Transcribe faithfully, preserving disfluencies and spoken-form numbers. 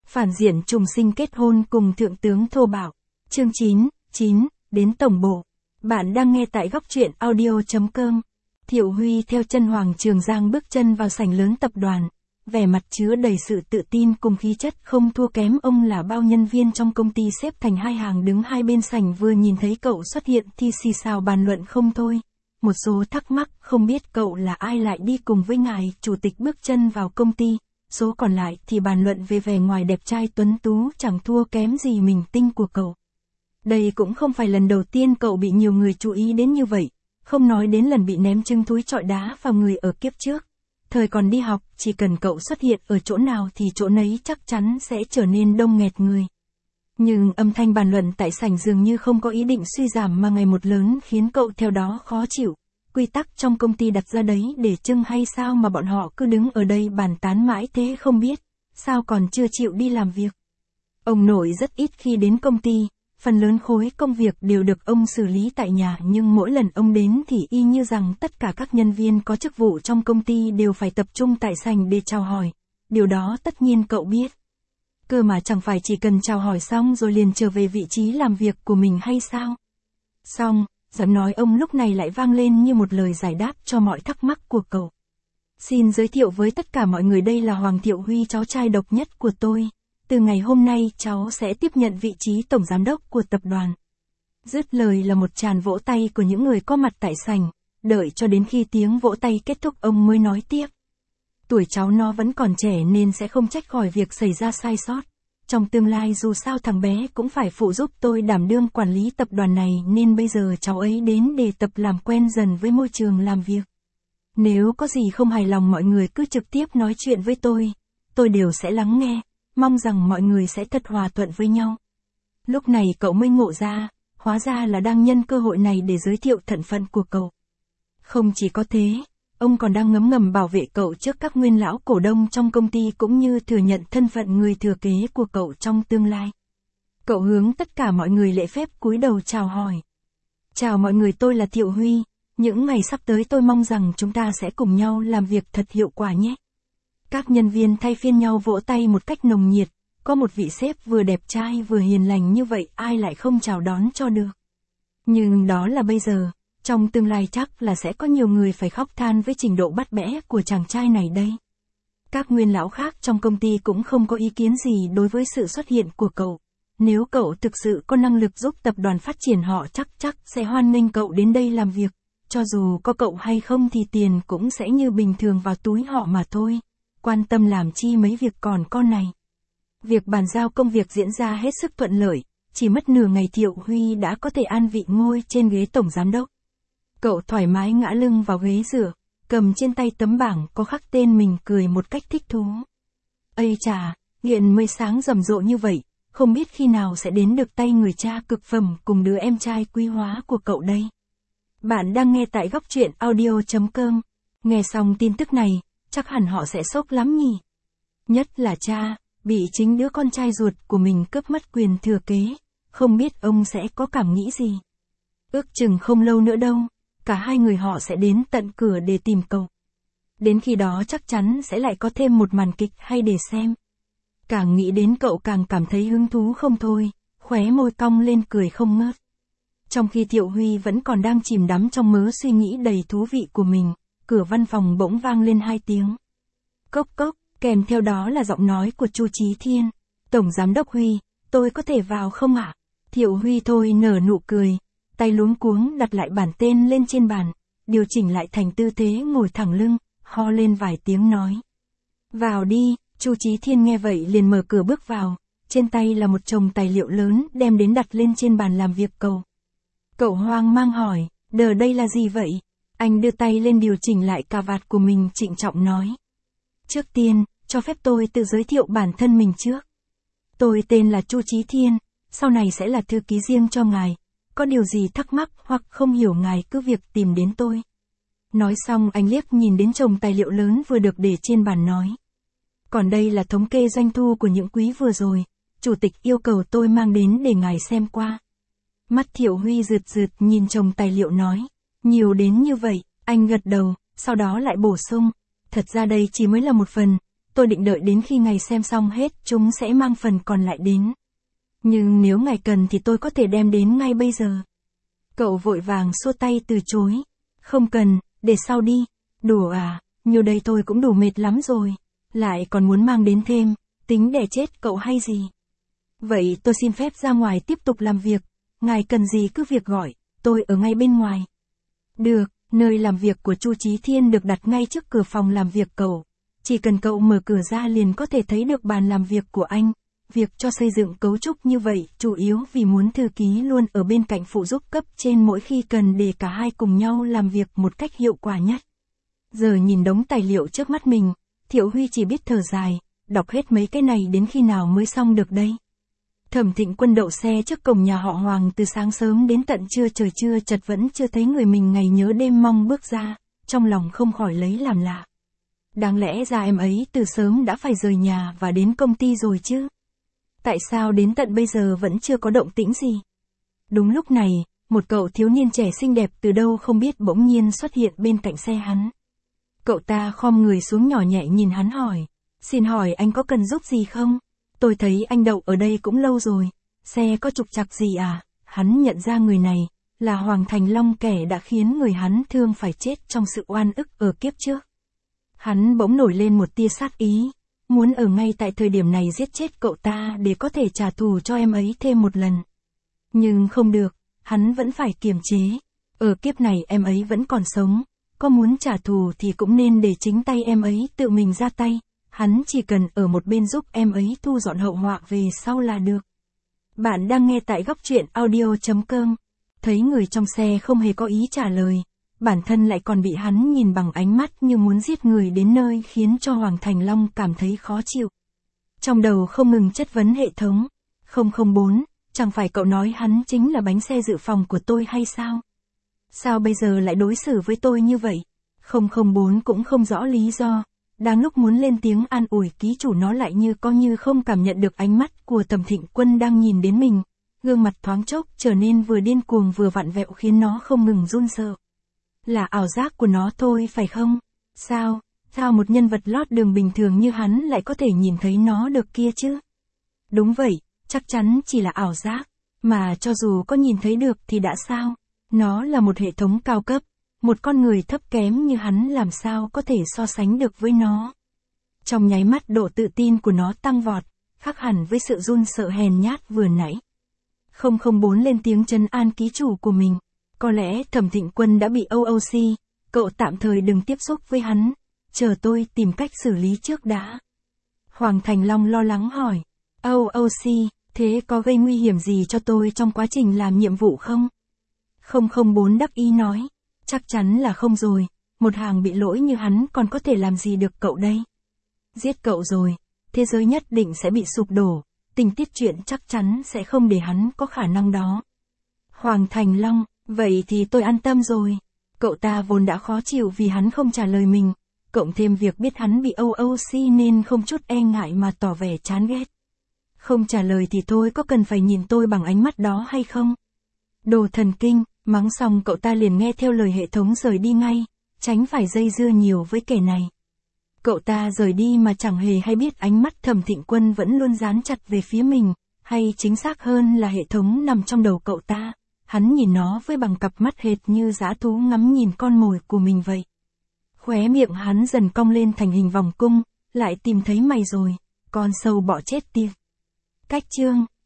Phản diện trùng sinh kết hôn cùng thượng tướng thô bạo. Chương chín, chín, đến tổng bộ. Bạn đang nghe tại góc truyện audio chấm com. Thiệu Huy theo chân Hoàng Trường Giang bước chân vào sảnh lớn tập đoàn, vẻ mặt chứa đầy sự tự tin cùng khí chất không thua kém ông là bao nhân viên trong công ty xếp thành hai hàng đứng hai bên sảnh vừa nhìn thấy cậu xuất hiện thì xì xào bàn luận không thôi. Một số thắc mắc không biết cậu là ai lại đi cùng với ngài chủ tịch bước chân vào công ty, số còn lại thì bàn luận về vẻ ngoài đẹp trai tuấn tú chẳng thua kém gì mình tinh của cậu. Đây cũng không phải lần đầu tiên cậu bị nhiều người chú ý đến như vậy, không nói đến lần bị ném trứng thúi trọi đá vào người ở kiếp trước. Thời còn đi học, chỉ cần cậu xuất hiện ở chỗ nào thì chỗ nấy chắc chắn sẽ trở nên đông nghẹt người. Nhưng âm thanh bàn luận tại sảnh dường như không có ý định suy giảm mà ngày một lớn khiến cậu theo đó khó chịu. Quy tắc trong công ty đặt ra đấy để trưng hay sao mà bọn họ cứ đứng ở đây bàn tán mãi thế không biết, sao còn chưa chịu đi làm việc. Ông nội rất ít khi đến công ty, phần lớn khối công việc đều được ông xử lý tại nhà nhưng mỗi lần ông đến thì y như rằng tất cả các nhân viên có chức vụ trong công ty đều phải tập trung tại sảnh để chào hỏi. Điều đó tất nhiên cậu biết. Cơ mà chẳng phải chỉ cần chào hỏi xong rồi liền trở về vị trí làm việc của mình hay sao? Xong, giọng nói ông lúc này lại vang lên như một lời giải đáp cho mọi thắc mắc của cậu. Xin giới thiệu với tất cả mọi người đây là Hoàng Thiệu Huy, cháu trai độc nhất của tôi. Từ ngày hôm nay cháu sẽ tiếp nhận vị trí tổng giám đốc của tập đoàn. Dứt lời là một tràng vỗ tay của những người có mặt tại sảnh, đợi cho đến khi tiếng vỗ tay kết thúc ông mới nói tiếp. Tuổi cháu nó vẫn còn trẻ nên sẽ không trách khỏi việc xảy ra sai sót. Trong tương lai dù sao thằng bé cũng phải phụ giúp tôi đảm đương quản lý tập đoàn này nên bây giờ cháu ấy đến để tập làm quen dần với môi trường làm việc. Nếu có gì không hài lòng mọi người cứ trực tiếp nói chuyện với tôi, tôi đều sẽ lắng nghe, mong rằng mọi người sẽ thật hòa thuận với nhau. Lúc này cậu mới ngộ ra, hóa ra là đang nhân cơ hội này để giới thiệu thân phận của cậu. Không chỉ có thế, ông còn đang ngấm ngầm bảo vệ cậu trước các nguyên lão cổ đông trong công ty cũng như thừa nhận thân phận người thừa kế của cậu trong tương lai. Cậu hướng tất cả mọi người lễ phép cúi đầu chào hỏi. Chào mọi người, tôi là Thiệu Huy, những ngày sắp tới tôi mong rằng chúng ta sẽ cùng nhau làm việc thật hiệu quả nhé. Các nhân viên thay phiên nhau vỗ tay một cách nồng nhiệt, có một vị sếp vừa đẹp trai vừa hiền lành như vậy ai lại không chào đón cho được. Nhưng đó là bây giờ. Trong tương lai chắc là sẽ có nhiều người phải khóc than với trình độ bắt bẻ của chàng trai này đây. Các nguyên lão khác trong công ty cũng không có ý kiến gì đối với sự xuất hiện của cậu. Nếu cậu thực sự có năng lực giúp tập đoàn phát triển họ chắc chắc sẽ hoan nghênh cậu đến đây làm việc. Cho dù có cậu hay không thì tiền cũng sẽ như bình thường vào túi họ mà thôi. Quan tâm làm chi mấy việc còn con này. Việc bàn giao công việc diễn ra hết sức thuận lợi. Chỉ mất nửa ngày Thiệu Huy đã có thể an vị ngồi trên ghế tổng giám đốc. Cậu thoải mái ngã lưng vào ghế dựa, cầm trên tay tấm bảng có khắc tên mình cười một cách thích thú. Ây chà, nghiện mới sáng rầm rộ như vậy, không biết khi nào sẽ đến được tay người cha cực phẩm cùng đứa em trai quý hóa của cậu đây. Bạn đang nghe tại góc truyện audio chấm com. Nghe xong tin tức này, chắc hẳn họ sẽ sốc lắm nhỉ. Nhất là cha, bị chính đứa con trai ruột của mình cướp mất quyền thừa kế, không biết ông sẽ có cảm nghĩ gì. Ước chừng không lâu nữa đâu. Cả hai người họ sẽ đến tận cửa để tìm cậu. Đến khi đó chắc chắn sẽ lại có thêm một màn kịch hay để xem. Càng nghĩ đến cậu càng cảm thấy hứng thú không thôi, khóe môi cong lên cười không ngớt. Trong khi Thiệu Huy vẫn còn đang chìm đắm trong mớ suy nghĩ đầy thú vị của mình, cửa văn phòng bỗng vang lên hai tiếng. Cốc cốc, kèm theo đó là giọng nói của Chu Chí Thiên. Tổng giám đốc Huy, tôi có thể vào không ạ? Thiệu Huy thôi nở nụ cười. Tay luống cuống đặt lại bản tên lên trên bàn, điều chỉnh lại thành tư thế ngồi thẳng lưng, ho lên vài tiếng nói. Vào đi, Chu Chí Thiên nghe vậy liền mở cửa bước vào, trên tay là một chồng tài liệu lớn đem đến đặt lên trên bàn làm việc cậu. Cậu hoang mang hỏi, đờ đây là gì vậy? Anh đưa tay lên điều chỉnh lại cà vạt của mình trịnh trọng nói. Trước tiên, cho phép tôi tự giới thiệu bản thân mình trước. Tôi tên là Chu Chí Thiên, sau này sẽ là thư ký riêng cho ngài. Có điều gì thắc mắc hoặc không hiểu ngài cứ việc tìm đến tôi. Nói xong anh liếc nhìn đến chồng tài liệu lớn vừa được để trên bàn nói. Còn đây là thống kê doanh thu của những quý vừa rồi, chủ tịch yêu cầu tôi mang đến để ngài xem qua. Mắt Thiệu Huy rượt rượt nhìn chồng tài liệu nói. Nhiều đến như vậy, anh gật đầu, sau đó lại bổ sung. Thật ra đây chỉ mới là một phần, tôi định đợi đến khi ngài xem xong hết chúng sẽ mang phần còn lại đến. Nhưng nếu ngài cần thì tôi có thể đem đến ngay bây giờ. Cậu vội vàng xua tay từ chối. Không cần, để sau đi. Đùa à, nhiều đây tôi cũng đủ mệt lắm rồi. Lại còn muốn mang đến thêm, tính đẻ chết cậu hay gì? Vậy tôi xin phép ra ngoài tiếp tục làm việc. Ngài cần gì cứ việc gọi, tôi ở ngay bên ngoài. Được, nơi làm việc của Chu Chí Thiên được đặt ngay trước cửa phòng làm việc cậu. Chỉ cần cậu mở cửa ra liền có thể thấy được bàn làm việc của anh. Việc cho xây dựng cấu trúc như vậy chủ yếu vì muốn thư ký luôn ở bên cạnh phụ giúp cấp trên mỗi khi cần để cả hai cùng nhau làm việc một cách hiệu quả nhất. Giờ nhìn đống tài liệu trước mắt mình, Thiệu Huy chỉ biết thở dài, đọc hết mấy cái này đến khi nào mới xong được đây. Thẩm Thịnh Quân đậu xe trước cổng nhà họ Hoàng từ sáng sớm đến tận trưa, trời chưa chật vẫn chưa thấy người mình ngày nhớ đêm mong bước ra, trong lòng không khỏi lấy làm lạ. Đáng lẽ ra em ấy từ sớm đã phải rời nhà và đến công ty rồi chứ. Tại sao đến tận bây giờ vẫn chưa có động tĩnh gì? Đúng lúc này, một cậu thiếu niên trẻ xinh đẹp từ đâu không biết bỗng nhiên xuất hiện bên cạnh xe hắn. Cậu ta khom người xuống nhỏ nhẹ nhìn hắn hỏi, xin hỏi anh có cần giúp gì không? Tôi thấy anh đậu ở đây cũng lâu rồi, xe có trục trặc gì à? Hắn nhận ra người này, là Hoàng Thành Long, kẻ đã khiến người hắn thương phải chết trong sự oan ức ở kiếp trước. Hắn bỗng nổi lên một tia sát ý, muốn ở ngay tại thời điểm này giết chết cậu ta để có thể trả thù cho em ấy thêm một lần. Nhưng không được, hắn vẫn phải kiềm chế. Ở kiếp này em ấy vẫn còn sống, có muốn trả thù thì cũng nên để chính tay em ấy tự mình ra tay. Hắn chỉ cần ở một bên giúp em ấy thu dọn hậu họa về sau là được. Bạn đang nghe tại góc truyện audio chấm com. Thấy người trong xe không hề có ý trả lời, bản thân lại còn bị hắn nhìn bằng ánh mắt như muốn giết người đến nơi khiến cho Hoàng Thành Long cảm thấy khó chịu. Trong đầu không ngừng chất vấn hệ thống. không không bốn, chẳng phải cậu nói hắn chính là bánh xe dự phòng của tôi hay sao? Sao bây giờ lại đối xử với tôi như vậy? không không bốn cũng không rõ lý do. Đang lúc muốn lên tiếng an ủi ký chủ, nó lại như có như không cảm nhận được ánh mắt của Thẩm Thịnh Quân đang nhìn đến mình. Gương mặt thoáng chốc trở nên vừa điên cuồng vừa vặn vẹo khiến nó không ngừng run sợ. Là ảo giác của nó thôi phải không? Sao, sao một nhân vật lót đường bình thường như hắn lại có thể nhìn thấy nó được kia chứ? Đúng vậy, chắc chắn chỉ là ảo giác. Mà cho dù có nhìn thấy được thì đã sao? Nó là một hệ thống cao cấp. Một con người thấp kém như hắn làm sao có thể so sánh được với nó. Trong nháy mắt độ tự tin của nó tăng vọt, khác hẳn với sự run sợ hèn nhát vừa nãy. không không bốn lên tiếng trấn an ký chủ của mình. Có lẽ Thẩm Thịnh Quân đã bị o o xê, cậu tạm thời đừng tiếp xúc với hắn, chờ tôi tìm cách xử lý trước đã. Hoàng Thành Long lo lắng hỏi, o o xê, thế có gây nguy hiểm gì cho tôi trong quá trình làm nhiệm vụ không? không không bốn đắc ý nói, chắc chắn là không rồi, một hàng bị lỗi như hắn còn có thể làm gì được cậu đây? Giết cậu rồi, thế giới nhất định sẽ bị sụp đổ, tình tiết truyện chắc chắn sẽ không để hắn có khả năng đó. Hoàng Thành Long, vậy thì tôi an tâm rồi. Cậu ta vốn đã khó chịu vì hắn không trả lời mình, cộng thêm việc biết hắn bị o o xê nên không chút e ngại mà tỏ vẻ chán ghét. Không trả lời thì thôi, có cần phải nhìn tôi bằng ánh mắt đó hay không? Đồ thần kinh, mắng xong cậu ta liền nghe theo lời hệ thống rời đi ngay, tránh phải dây dưa nhiều với kẻ này. Cậu ta rời đi mà chẳng hề hay biết ánh mắt Thẩm Thịnh Quân vẫn luôn dán chặt về phía mình, hay chính xác hơn là hệ thống nằm trong đầu cậu ta. Hắn nhìn nó với bằng cặp mắt hệt như dã thú ngắm nhìn con mồi của mình vậy. Khóe miệng hắn dần cong lên thành hình vòng cung, lại tìm thấy mày rồi, con sâu bọ chết tiệt. Cách chương